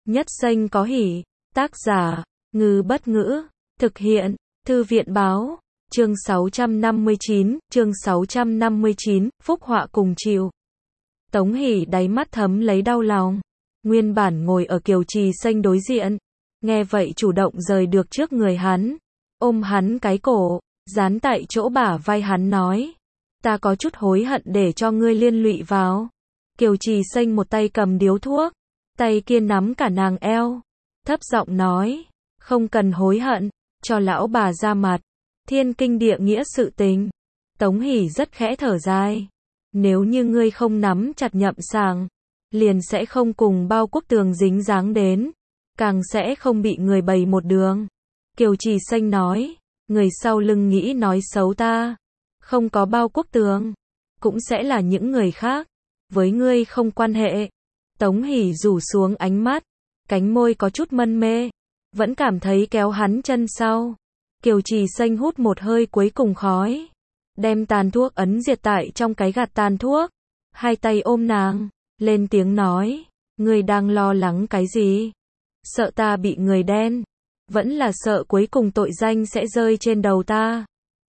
Nhất danh có hỷ. Tác giả, Ngư Bất Ngữ. Thực hiện, Thư viện Báo. Chương 659, phúc họa cùng chịu. Tống Hỷ đáy mắt thấm lấy đau lòng. Nguyên bản ngồi ở Kiều Trì Xanh đối diện. Nghe vậy chủ động rời được trước người hắn. Ôm hắn cái cổ, dán tại chỗ bả vai hắn nói. Ta có chút hối hận để cho ngươi liên lụy vào. Kiều Trì Xanh một tay cầm điếu thuốc, tay kia nắm cả nàng eo. Thấp giọng nói, không cần hối hận, cho lão bà ra mặt. Thiên kinh địa nghĩa sự tình. Tống Hỷ rất khẽ thở dài. Nếu như ngươi không nắm chặt Nhậm Sàng, liền sẽ không cùng Bao Quốc Tường dính dáng đến, càng sẽ không bị người bày một đường. Kiều Trì Xanh nói, người sau lưng nghĩ nói xấu ta, không có Bao Quốc Tường, cũng sẽ là những người khác, với ngươi không quan hệ. Tống Hỷ rủ xuống ánh mắt, cánh môi có chút mân mê, vẫn cảm thấy kéo hắn chân sau. Kiều Trì Xanh hút một hơi cuối cùng khói, đem tàn thuốc ấn diệt tại trong cái gạt tàn thuốc, hai tay ôm nàng, lên tiếng nói, ngươi đang lo lắng cái gì? Sợ ta bị người đen, vẫn là sợ cuối cùng tội danh sẽ rơi trên đầu ta.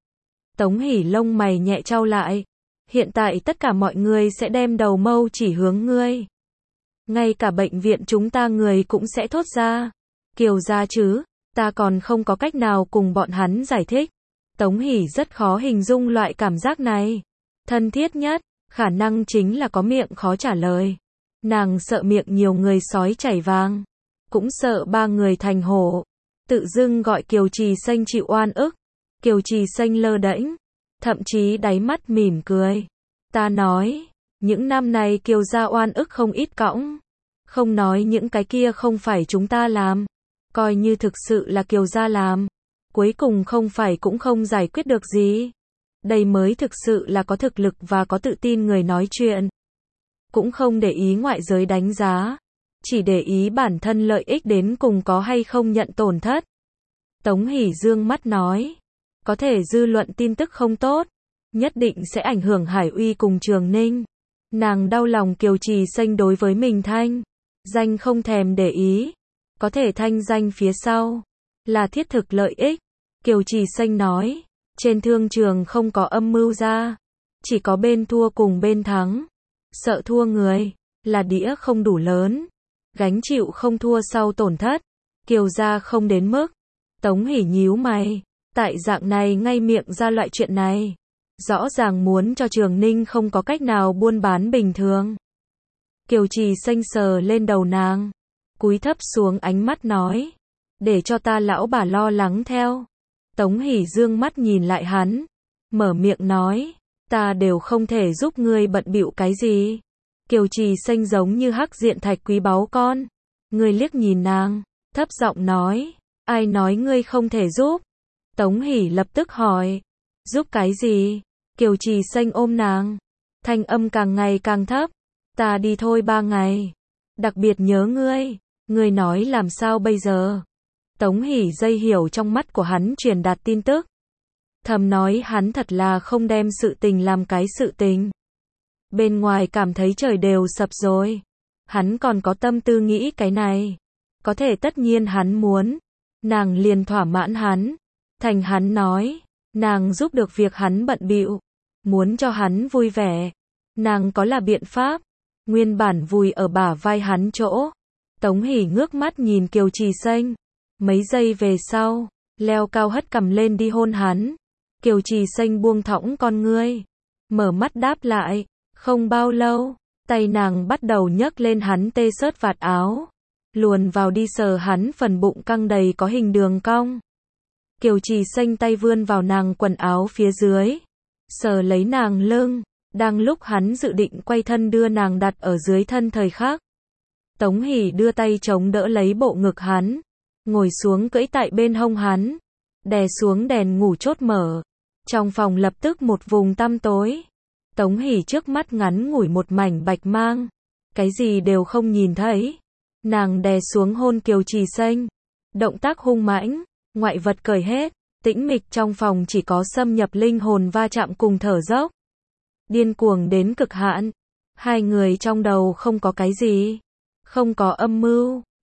Tống Hỷ lông mày nhẹ chau lại, hiện tại tất cả mọi người sẽ đem đầu mâu chỉ hướng ngươi. Ngay cả bệnh viện chúng ta người cũng sẽ thốt ra, Kiều gia chứ, ta còn không có cách nào cùng bọn hắn giải thích. Tống Hỷ rất khó hình dung loại cảm giác này. Thân thiết nhất, khả năng chính là có miệng khó trả lời. Nàng sợ miệng nhiều người sói chảy vàng, cũng sợ ba người thành hổ. Tự dưng gọi Kiều Trì Xanh chịu oan ức. Kiều Trì Xanh lơ đễnh, thậm chí đáy mắt mỉm cười. Ta nói, những năm này Kiều gia oan ức không ít cõng. Không nói những cái kia không phải chúng ta làm, coi như thực sự là Kiều gia làm, cuối cùng không phải cũng không giải quyết được gì. Đây mới thực sự là có thực lực và có tự tin người nói chuyện. Cũng không để ý ngoại giới đánh giá, chỉ để ý bản thân lợi ích đến cùng có hay không nhận tổn thất. Tống Hỷ dương mắt nói, có thể dư luận tin tức không tốt, nhất định sẽ ảnh hưởng Hải Uy cùng Trường Ninh. Nàng đau lòng Kiều Trì Xanh đối với mình thanh danh không thèm để ý, có thể thanh danh phía sau là thiết thực lợi ích. Kiều Trì Xanh nói, trên thương trường không có âm mưu ra, chỉ có bên thua cùng bên thắng. Sợ thua người, là đĩa không đủ lớn, gánh chịu không thua sau tổn thất. Kiều gia không đến mức. Tống Hỷ nhíu mày, tại dạng này ngay miệng ra loại chuyện này, rõ ràng muốn cho Trường Ninh không có cách nào buôn bán bình thường. Kiều Trì Xanh sờ lên đầu nàng, cúi thấp xuống ánh mắt nói, để cho ta lão bà lo lắng theo. Tống Hỷ dương mắt nhìn lại hắn, mở miệng nói, ta đều không thể giúp ngươi bận bịu cái gì. Kiều Trì Xanh giống như hắc diện thạch quý báu con. Ngươi liếc nhìn nàng, thấp giọng nói, ai nói ngươi không thể giúp? Tống Hỷ lập tức hỏi, giúp cái gì? Kiều Trì Xanh ôm nàng, thanh âm càng ngày càng thấp, ta đi thôi 3 ngày, đặc biệt nhớ ngươi, ngươi nói làm sao bây giờ? Tống Hỷ dây hiểu trong mắt của hắn truyền đạt tin tức, thầm nói hắn thật là không đem sự tình làm cái sự tình. Bên ngoài cảm thấy trời đều sập rồi, hắn còn có tâm tư nghĩ cái này, có thể tất nhiên hắn muốn, nàng liền thỏa mãn hắn. Thành hắn nói, nàng giúp được việc hắn bận bịu, muốn cho hắn vui vẻ, nàng có là biện pháp. Nguyên bản vùi ở bả vai hắn chỗ, Tống Hỷ ngước mắt nhìn Kiều Trì Xanh, mấy giây về sau, leo cao hất cằm lên đi hôn hắn. Kiều Trì Xanh buông thõng con ngươi, mở mắt đáp lại. Không bao lâu, tay nàng bắt đầu nhấc lên hắn tê xớt vạt áo, luồn vào đi sờ hắn phần bụng căng đầy có hình đường cong. Kiều Trì Xanh tay vươn vào nàng quần áo phía dưới, sờ lấy nàng lưng, đang lúc hắn dự định quay thân đưa nàng đặt ở dưới thân thời khắc. Tống Hỷ đưa tay chống đỡ lấy bộ ngực hắn, ngồi xuống cưỡi tại bên hông hắn, đè xuống đèn ngủ chốt mở. Trong phòng lập tức một vùng tăm tối. Tống Hỷ trước mắt ngắn ngủi một mảnh bạch mang, cái gì đều không nhìn thấy. Nàng đè xuống hôn Kiều Trì Xanh, động tác hung mãnh, ngoại vật cởi hết, tĩnh mịch trong phòng chỉ có xâm nhập linh hồn va chạm cùng thở dốc. Điên cuồng đến cực hạn, hai người trong đầu không có cái gì, không có âm mưu,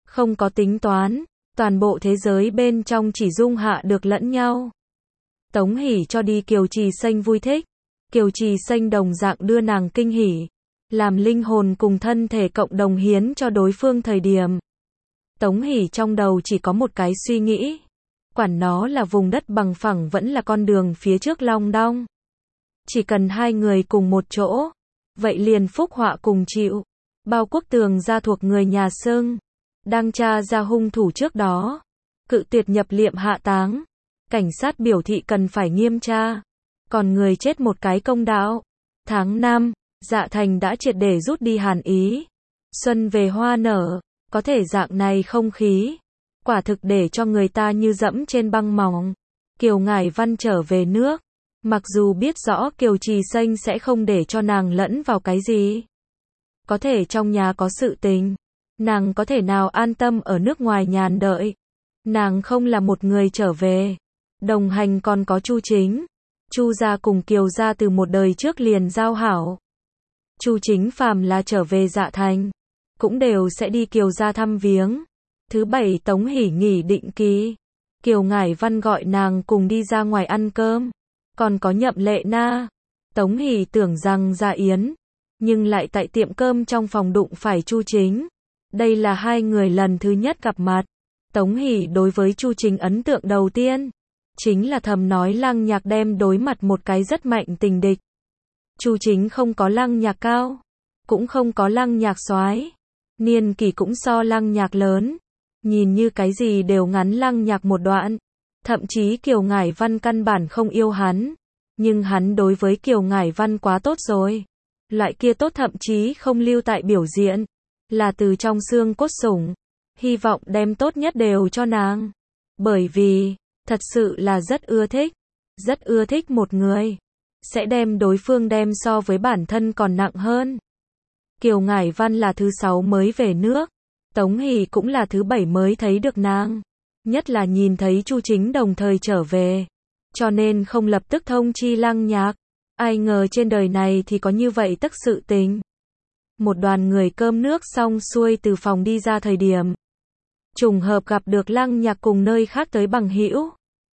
Không có tính toán, toàn bộ thế giới bên trong chỉ dung hạ được lẫn nhau. Tống Hỷ cho đi Kiều Trì Xanh vui thích. Kiều Trì Xanh đồng dạng đưa nàng kinh hỉ. Làm linh hồn cùng thân thể cộng đồng hiến cho đối phương thời điểm. Tống Hỷ trong đầu chỉ có một cái suy nghĩ. Quản nó là vùng đất bằng phẳng vẫn là con đường phía trước long đong. Chỉ cần hai người cùng một chỗ. Vậy liền phúc họa cùng chịu. Bao Quốc Tường gia thuộc người nhà Sưng. Đang tra ra hung thủ trước đó. Cự tuyệt nhập liệm hạ táng. Cảnh sát biểu thị cần phải nghiêm tra. Còn người chết một cái công đạo. Tháng 5, Dạ Thành đã triệt để rút đi hàn ý. Xuân về hoa nở. Có thể dạng này không khí. Quả thực để cho người ta như dẫm trên băng mỏng. Kiều Ngải Văn trở về nước. Mặc dù biết rõ Kiều Trì Xanh sẽ không để cho nàng lẫn vào cái gì. Có thể trong nhà có sự tình. Nàng có thể nào an tâm ở nước ngoài nhàn đợi. Nàng không là một người trở về. Đồng hành còn có Chu Chính. Chu gia cùng Kiều gia từ một đời trước liền giao hảo. Chu Chính phàm là trở về Dạ Thành. Cũng đều sẽ đi Kiều gia thăm viếng. Thứ bảy Tống Hỷ nghỉ định kỳ. Kiều Ngải Văn gọi nàng cùng đi ra ngoài ăn cơm. Còn có Nhậm Lệ Na. Tống Hỷ tưởng rằng Dạ Yến. Nhưng lại tại tiệm cơm trong phòng đụng phải Chu Chính. Đây là hai người lần thứ nhất gặp mặt. Tống Hỷ đối với Chu Chính ấn tượng đầu tiên. Chính là thầm nói Lăng Nhạc đem đối mặt một cái rất mạnh tình địch. Chu Chính không có Lăng Nhạc cao. Cũng không có Lăng Nhạc soái. Niên kỷ cũng so Lăng Nhạc lớn. Nhìn như cái gì đều ngắn Lăng Nhạc một đoạn. Thậm chí Kiều Ngải Văn căn bản không yêu hắn. Nhưng hắn đối với Kiều Ngải Văn quá tốt rồi. Loại kia tốt thậm chí không lưu tại biểu diễn. Là từ trong xương cốt sủng. Hy vọng đem tốt nhất đều cho nàng. Bởi vì, thật sự là rất ưa thích. Rất ưa thích một người. Sẽ đem đối phương đem so với bản thân còn nặng hơn. Kiều Ngải Văn là thứ 6 mới về nước. Tống Hỷ cũng là thứ 7 mới thấy được nàng. Nhất là nhìn thấy Chu Chính đồng thời trở về. Cho nên không lập tức thông chi Lăng Nhạc. Ai ngờ trên đời này thì có như vậy tức sự tình. Một đoàn người cơm nước xong xuôi từ phòng đi ra thời điểm. Trùng hợp gặp được Lăng Nhạc cùng nơi khác tới bằng hữu.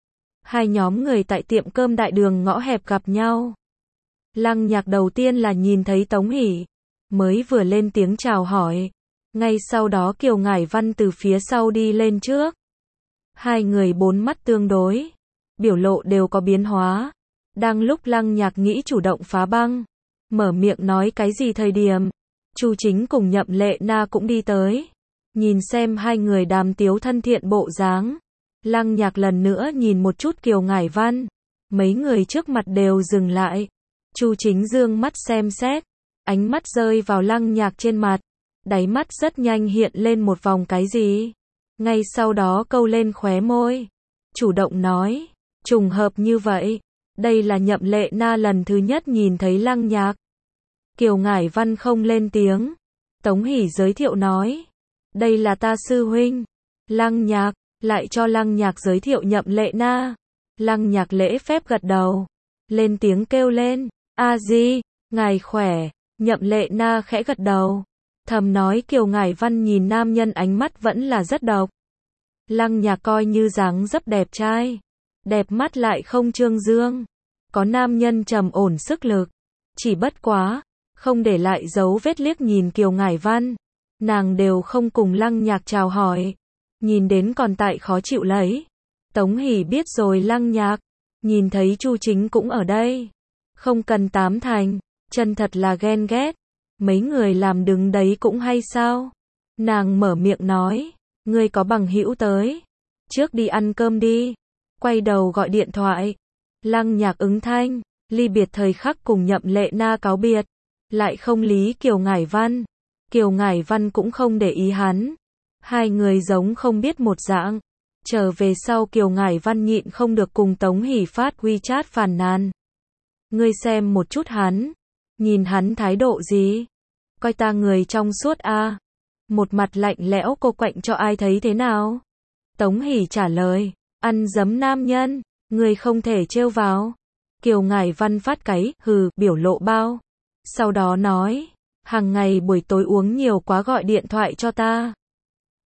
Hai nhóm người tại tiệm cơm đại đường ngõ hẹp gặp nhau. Lăng Nhạc đầu tiên là nhìn thấy Tống Hỷ. Mới vừa lên tiếng chào hỏi. Ngay sau đó Kiều Ngải Văn từ phía sau đi lên trước. Hai người bốn mắt tương đối. Biểu lộ đều có biến hóa. Đang lúc Lăng Nhạc nghĩ chủ động phá băng. Mở miệng nói cái gì thời điểm. Chu Chính cùng Nhậm Lệ Na cũng đi tới. Nhìn xem hai người đàm tiếu thân thiện bộ dáng. Lăng Nhạc lần nữa nhìn một chút Kiều Ngải Văn. Mấy người trước mặt đều dừng lại. Chu Chính dương mắt xem xét. Ánh mắt rơi vào Lăng Nhạc trên mặt. Đáy mắt rất nhanh hiện lên một vòng cái gì. Ngay sau đó câu lên khóe môi. Chủ động nói. Trùng hợp như vậy. Đây là Nhậm Lệ Na lần thứ nhất nhìn thấy Lăng Nhạc. Kiều Ngải Văn không lên tiếng. Tống Hỷ giới thiệu nói. Đây là ta sư huynh. Lăng Nhạc. Lại cho Lăng Nhạc giới thiệu Nhậm Lệ Na. Lăng Nhạc lễ phép gật đầu. Lên tiếng kêu lên. A Di, ngài khỏe. Nhậm Lệ Na khẽ gật đầu. Thầm nói Kiều Ngải Văn nhìn nam nhân ánh mắt vẫn là rất độc. Lăng Nhạc coi như dáng dấp đẹp trai. Đẹp mắt lại không trương dương. Có nam nhân trầm ổn sức lực. Chỉ bất quá. Không để lại dấu vết liếc nhìn Kiều Ngải Văn. Nàng đều không cùng Lăng Nhạc chào hỏi. Nhìn đến còn tại khó chịu lấy. Tống Hỷ biết rồi Lăng Nhạc. Nhìn thấy Chu Chính cũng ở đây. Không cần tám thành. Chân thật là ghen ghét. Mấy người làm đứng đấy cũng hay sao. Nàng mở miệng nói. Ngươi có bằng hữu tới. Trước đi ăn cơm đi. Quay đầu gọi điện thoại. Lăng Nhạc ứng thanh. Ly biệt thời khắc cùng Nhậm Lệ Na cáo biệt. Lại không lý Kiều Ngải Văn. Kiều Ngải Văn cũng không để ý hắn. Hai người giống không biết một dạng. Trở về sau Kiều Ngải Văn nhịn không được cùng Tống Hỷ phát WeChat phàn nàn. Ngươi xem một chút hắn. Nhìn hắn thái độ gì? Coi ta người trong suốt a. Một mặt lạnh lẽo cô quạnh cho ai thấy thế nào? Tống Hỷ trả lời. Ăn dấm nam nhân. Ngươi không thể trêu vào. Kiều Ngải Văn phát cáy, hừ, biểu lộ bao. Sau đó nói. Hàng ngày buổi tối uống nhiều quá gọi điện thoại cho ta.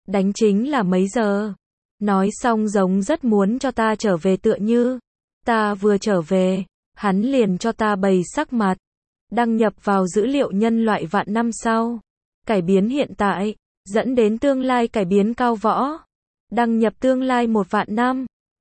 Đánh chính là mấy giờ? Nói xong giống rất muốn cho ta trở về tựa như. Ta vừa trở về, hắn liền cho ta bày sắc mặt. Đăng nhập vào dữ liệu nhân loại vạn năm sau. Cải biến hiện tại, dẫn đến tương lai cải biến cao võ. Đăng nhập tương lai 1 vạn năm.